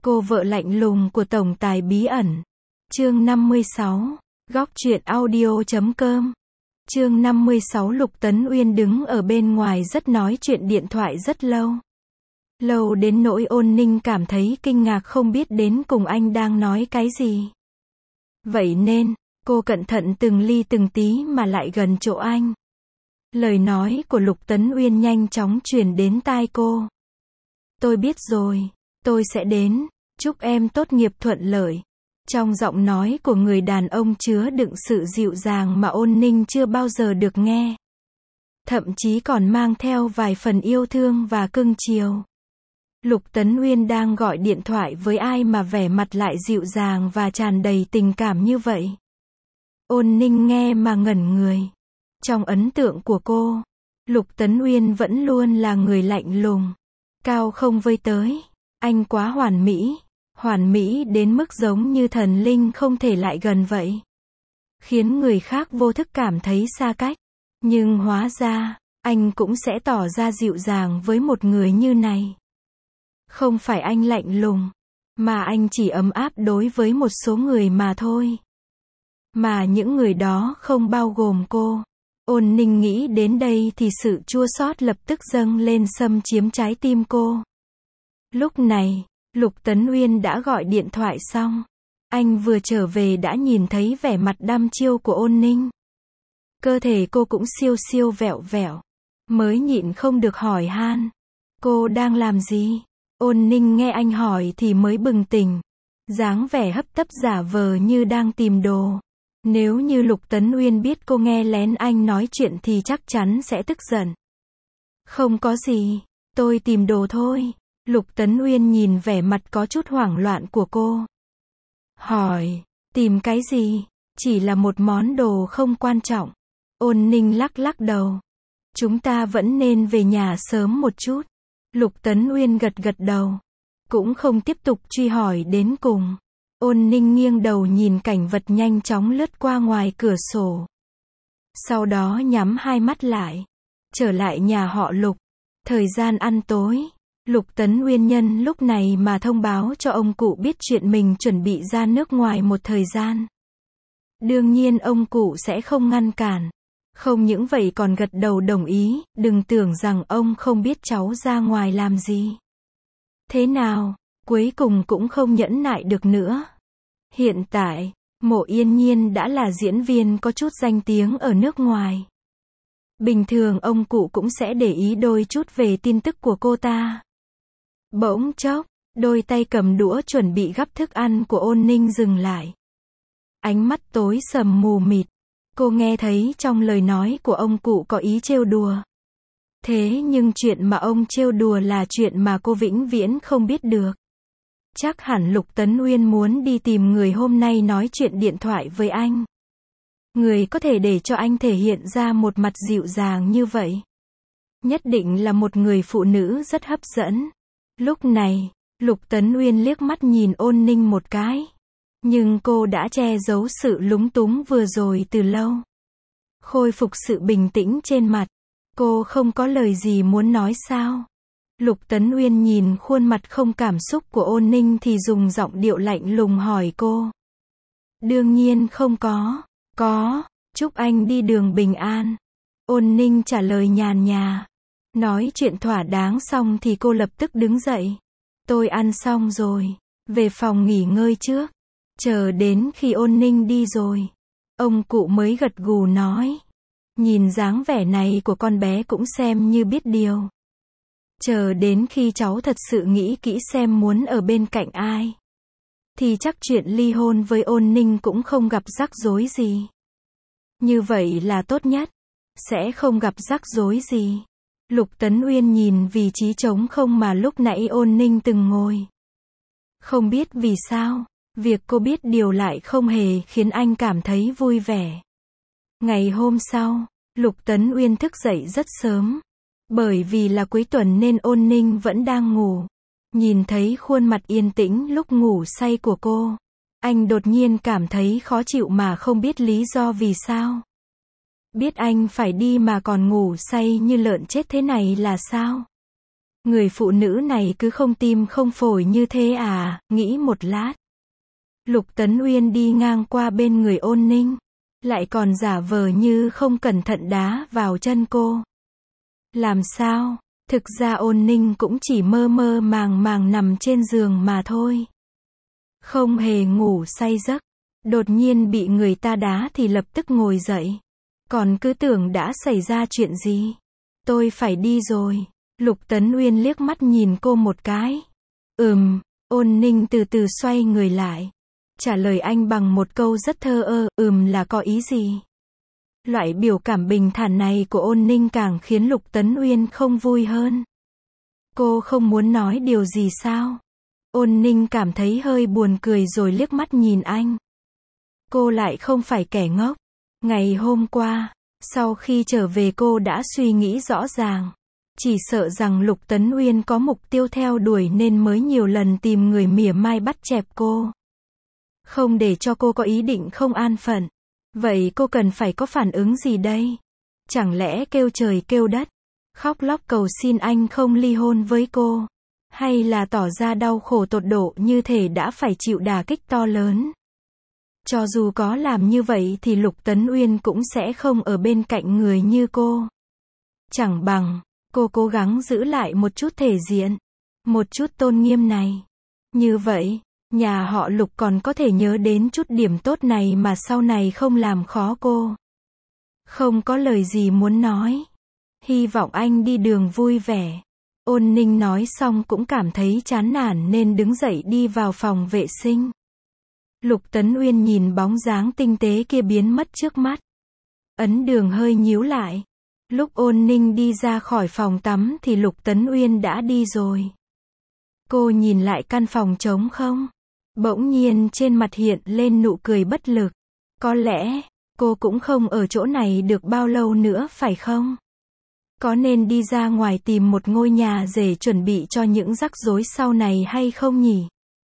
Cô vợ lạnh lùng của tổng tài bí ẩn. Chương 56. Góc truyện audio.com. Chương 56. Lục Tấn Uyên đứng ở bên ngoài rất nói chuyện điện thoại rất lâu. Lâu đến nỗi Ôn Ninh cảm thấy kinh ngạc không biết đến cùng anh đang nói cái gì. Vậy nên, cô cẩn thận từng ly từng tí mà lại gần chỗ anh. Lời nói của Lục Tấn Uyên nhanh chóng truyền đến tai cô. Tôi biết rồi, tôi sẽ đến, chúc em tốt nghiệp thuận lợi. Trong giọng nói của người đàn ông chứa đựng sự dịu dàng mà Ôn Ninh chưa bao giờ được nghe. Thậm chí còn mang theo vài phần yêu thương và cưng chiều. Lục Tấn Uyên đang gọi điện thoại với ai mà vẻ mặt lại dịu dàng và tràn đầy tình cảm như vậy? Ôn Ninh nghe mà ngẩn người. Trong ấn tượng của cô, Lục Tấn Uyên vẫn luôn là người lạnh lùng, cao không vơi tới. Anh quá hoàn mỹ đến mức giống như thần linh không thể lại gần vậy. Khiến người khác vô thức cảm thấy xa cách. Nhưng hóa ra, anh cũng sẽ tỏ ra dịu dàng với một người như này. Không phải anh lạnh lùng, mà anh chỉ ấm áp đối với một số người mà thôi. Mà những người đó không bao gồm cô. Ôn Ninh nghĩ đến đây thì sự chua xót lập tức dâng lên xâm chiếm trái tim cô. Lúc này, Lục Tấn Uyên đã gọi điện thoại xong. Anh vừa trở về đã nhìn thấy vẻ mặt đăm chiêu của Ôn Ninh. Cơ thể cô cũng siêu siêu vẹo vẹo. Mới nhịn không được hỏi han. Cô đang làm gì? Ôn Ninh nghe anh hỏi thì mới bừng tỉnh. Dáng vẻ hấp tấp giả vờ như đang tìm đồ. Nếu như Lục Tấn Uyên biết cô nghe lén anh nói chuyện thì chắc chắn sẽ tức giận. Không có gì, tôi tìm đồ thôi. Lục Tấn Uyên nhìn vẻ mặt có chút hoảng loạn của cô. Hỏi, tìm cái gì? Chỉ là một món đồ không quan trọng. Ôn Ninh lắc lắc đầu. Chúng ta vẫn nên về nhà sớm một chút. Lục Tấn Uyên gật gật đầu. Cũng không tiếp tục truy hỏi đến cùng. Ôn Ninh nghiêng đầu nhìn cảnh vật nhanh chóng lướt qua ngoài cửa sổ. Sau đó nhắm hai mắt lại. Trở lại nhà họ Lục. Thời gian ăn tối. Lục Tấn Uyên nhân lúc này mà thông báo cho ông cụ biết chuyện mình chuẩn bị ra nước ngoài một thời gian. Đương nhiên ông cụ sẽ không ngăn cản. Không những vậy còn gật đầu đồng ý, đừng tưởng rằng ông không biết cháu ra ngoài làm gì. Thế nào, cuối cùng cũng không nhẫn nại được nữa. Hiện tại, Mộ Yên Nhiên đã là diễn viên có chút danh tiếng ở nước ngoài. Bình thường ông cụ cũng sẽ để ý đôi chút về tin tức của cô ta. Bỗng chốc, đôi tay cầm đũa chuẩn bị gắp thức ăn của Ôn Ninh dừng lại. Ánh mắt tối sầm mù mịt. Cô nghe thấy trong lời nói của ông cụ có ý trêu đùa. Thế nhưng chuyện mà ông trêu đùa là chuyện mà cô vĩnh viễn không biết được. Chắc hẳn Lục Tấn Uyên muốn đi tìm người hôm nay nói chuyện điện thoại với anh. Người có thể để cho anh thể hiện ra một mặt dịu dàng như vậy. Nhất định là một người phụ nữ rất hấp dẫn. Lúc này, Lục Tấn Uyên liếc mắt nhìn Ôn Ninh một cái. Nhưng cô đã che giấu sự lúng túng vừa rồi từ lâu. Khôi phục sự bình tĩnh trên mặt. Cô không có lời gì muốn nói sao? Lục Tấn Uyên nhìn khuôn mặt không cảm xúc của Ôn Ninh thì dùng giọng điệu lạnh lùng hỏi cô. Đương nhiên không có. Có, chúc anh đi đường bình an. Ôn Ninh trả lời nhàn nhạt. Nói chuyện thỏa đáng xong thì cô lập tức đứng dậy. Tôi ăn xong rồi, về phòng nghỉ ngơi trước. Chờ đến khi Ôn Ninh đi rồi, ông cụ mới gật gù nói. Nhìn dáng vẻ này của con bé cũng xem như biết điều. Chờ đến khi cháu thật sự nghĩ kỹ xem muốn ở bên cạnh ai, thì chắc chuyện ly hôn với Ôn Ninh cũng không gặp rắc rối gì. Như vậy là tốt nhất. Sẽ không gặp rắc rối gì. Lục Tấn Uyên nhìn vị trí trống không mà lúc nãy Ôn Ninh từng ngồi. Không biết vì sao, việc cô biết điều lại không hề khiến anh cảm thấy vui vẻ. Ngày hôm sau, Lục Tấn Uyên thức dậy rất sớm. Bởi vì là cuối tuần nên Ôn Ninh vẫn đang ngủ. Nhìn thấy khuôn mặt yên tĩnh lúc ngủ say của cô, anh đột nhiên cảm thấy khó chịu mà không biết lý do vì sao. Biết anh phải đi mà còn ngủ say như lợn chết thế này là sao? Người phụ nữ này cứ không tim không phổi như thế à, nghĩ một lát. Lục Tấn Uyên đi ngang qua bên người Ôn Ninh. Lại còn giả vờ như không cẩn thận đá vào chân cô. Làm sao? Thực ra Ôn Ninh cũng chỉ mơ mơ màng màng nằm trên giường mà thôi. Không hề ngủ say giấc. Đột nhiên bị người ta đá thì lập tức ngồi dậy. Còn cứ tưởng đã xảy ra chuyện gì. Tôi phải đi rồi. Lục Tấn Uyên liếc mắt nhìn cô một cái. Ôn Ninh từ từ xoay người lại. Trả lời anh bằng một câu rất thờ ơ, là có ý gì? Loại biểu cảm bình thản này của Ôn Ninh càng khiến Lục Tấn Uyên không vui hơn. Cô không muốn nói điều gì sao? Ôn Ninh cảm thấy hơi buồn cười rồi liếc mắt nhìn anh. Cô lại không phải kẻ ngốc. Ngày hôm qua, sau khi trở về cô đã suy nghĩ rõ ràng. Chỉ sợ rằng Lục Tấn Uyên có mục tiêu theo đuổi nên mới nhiều lần tìm người mỉa mai bắt chẹp cô. Không để cho cô có ý định không an phận. Vậy cô cần phải có phản ứng gì đây? Chẳng lẽ kêu trời kêu đất, khóc lóc cầu xin anh không ly hôn với cô? Hay là tỏ ra đau khổ tột độ như thể đã phải chịu đả kích to lớn? Cho dù có làm như vậy thì Lục Tấn Uyên cũng sẽ không ở bên cạnh người như cô. Chẳng bằng, cô cố gắng giữ lại một chút thể diện, một chút tôn nghiêm này. Như vậy, nhà họ Lục còn có thể nhớ đến chút điểm tốt này mà sau này không làm khó cô. Không có lời gì muốn nói. Hy vọng anh đi đường vui vẻ. Ôn Ninh nói xong cũng cảm thấy chán nản nên đứng dậy đi vào phòng vệ sinh. Lục Tấn Uyên nhìn bóng dáng tinh tế kia biến mất trước mắt. Ấn Đường hơi nhíu lại. Lúc Ôn Ninh đi ra khỏi phòng tắm thì Lục Tấn Uyên đã đi rồi. Cô nhìn lại căn phòng trống không. Bỗng nhiên trên mặt hiện lên nụ cười bất lực. Có lẽ, cô cũng không ở chỗ này được bao lâu nữa phải không? Có nên đi ra ngoài tìm một ngôi nhà để chuẩn bị cho những rắc rối sau này hay không nhỉ?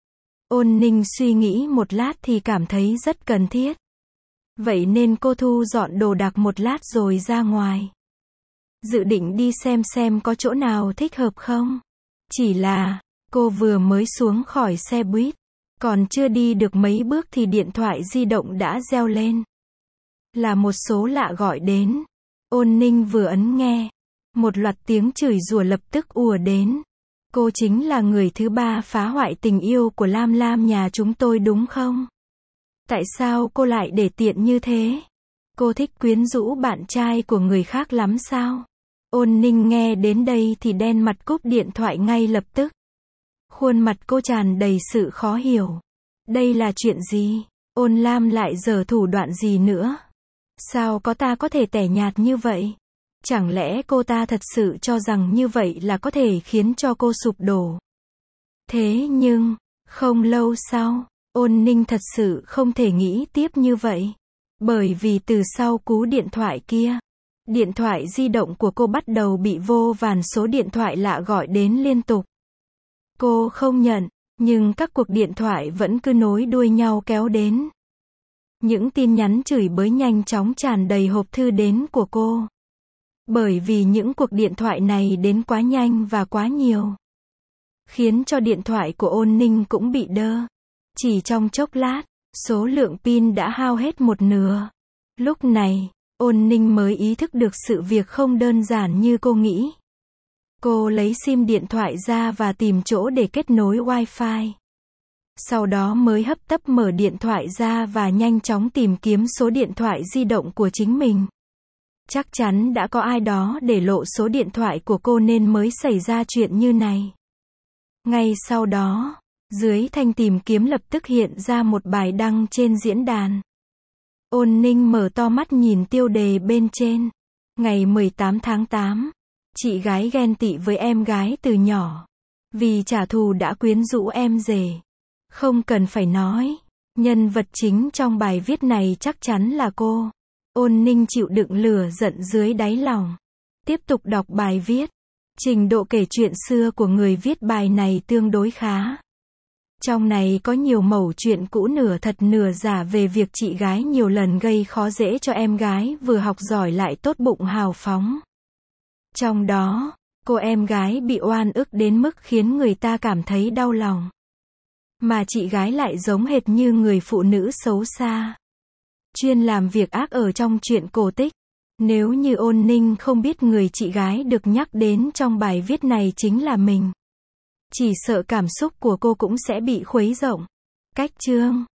Ôn Ninh suy nghĩ một lát thì cảm thấy rất cần thiết. Vậy nên cô thu dọn đồ đạc một lát rồi ra ngoài. Dự định đi xem có chỗ nào thích hợp không? Chỉ là, cô vừa mới xuống khỏi xe buýt. Còn chưa đi được mấy bước thì điện thoại di động đã reo lên. Là một số lạ gọi đến. Ôn Ninh vừa ấn nghe. Một loạt tiếng chửi rủa lập tức ùa đến. Cô chính là người thứ ba phá hoại tình yêu của Lam Lam nhà chúng tôi đúng không? Tại sao cô lại để tiện như thế? Cô thích quyến rũ bạn trai của người khác lắm sao? Ôn Ninh nghe đến đây thì đen mặt cúp điện thoại ngay lập tức. Khuôn mặt cô tràn đầy sự khó hiểu. Đây là chuyện gì? Ôn Lam lại giở thủ đoạn gì nữa? Sao ta có thể tẻ nhạt như vậy? Chẳng lẽ cô ta thật sự cho rằng như vậy là có thể khiến cho cô sụp đổ? Thế nhưng, không lâu sau, Ôn Ninh thật sự không thể nghĩ tiếp như vậy. Bởi vì từ sau cú điện thoại kia, điện thoại di động của cô bắt đầu bị vô vàn số điện thoại lạ gọi đến liên tục. Cô không nhận, nhưng các cuộc điện thoại vẫn cứ nối đuôi nhau kéo đến. Những tin nhắn chửi bới nhanh chóng tràn đầy hộp thư đến của cô. Bởi vì những cuộc điện thoại này đến quá nhanh và quá nhiều, khiến cho điện thoại của Ôn Ninh cũng bị đơ. Chỉ trong chốc lát, số lượng pin đã hao hết một nửa. Lúc này, Ôn Ninh mới ý thức được sự việc không đơn giản như cô nghĩ. Cô lấy sim điện thoại ra và tìm chỗ để kết nối Wi-Fi. Sau đó mới hấp tấp mở điện thoại ra và nhanh chóng tìm kiếm số điện thoại di động của chính mình. Chắc chắn đã có ai đó để lộ số điện thoại của cô nên mới xảy ra chuyện như này. Ngay sau đó, dưới thanh tìm kiếm lập tức hiện ra một bài đăng trên diễn đàn. Ôn Ninh mở to mắt nhìn tiêu đề bên trên. Ngày 18 tháng 8, chị gái ghen tị với em gái từ nhỏ. Vì trả thù đã quyến rũ em rể. Không cần phải nói, nhân vật chính trong bài viết này chắc chắn là cô. Ôn Ninh chịu đựng lửa giận dưới đáy lòng. Tiếp tục đọc bài viết. Trình độ kể chuyện xưa của người viết bài này tương đối khá. Trong này có nhiều mẩu chuyện cũ nửa thật nửa giả về việc chị gái nhiều lần gây khó dễ cho em gái vừa học giỏi lại tốt bụng hào phóng. Trong đó, Cô em gái bị oan ức đến mức khiến người ta cảm thấy đau lòng. Mà chị gái lại giống hệt như người phụ nữ xấu xa, chuyên làm việc ác ở trong truyện cổ tích. Nếu như Ôn Ninh không biết người chị gái được nhắc đến trong bài viết này chính là mình, chỉ sợ cảm xúc của cô cũng sẽ bị khuấy rộng. Cách chương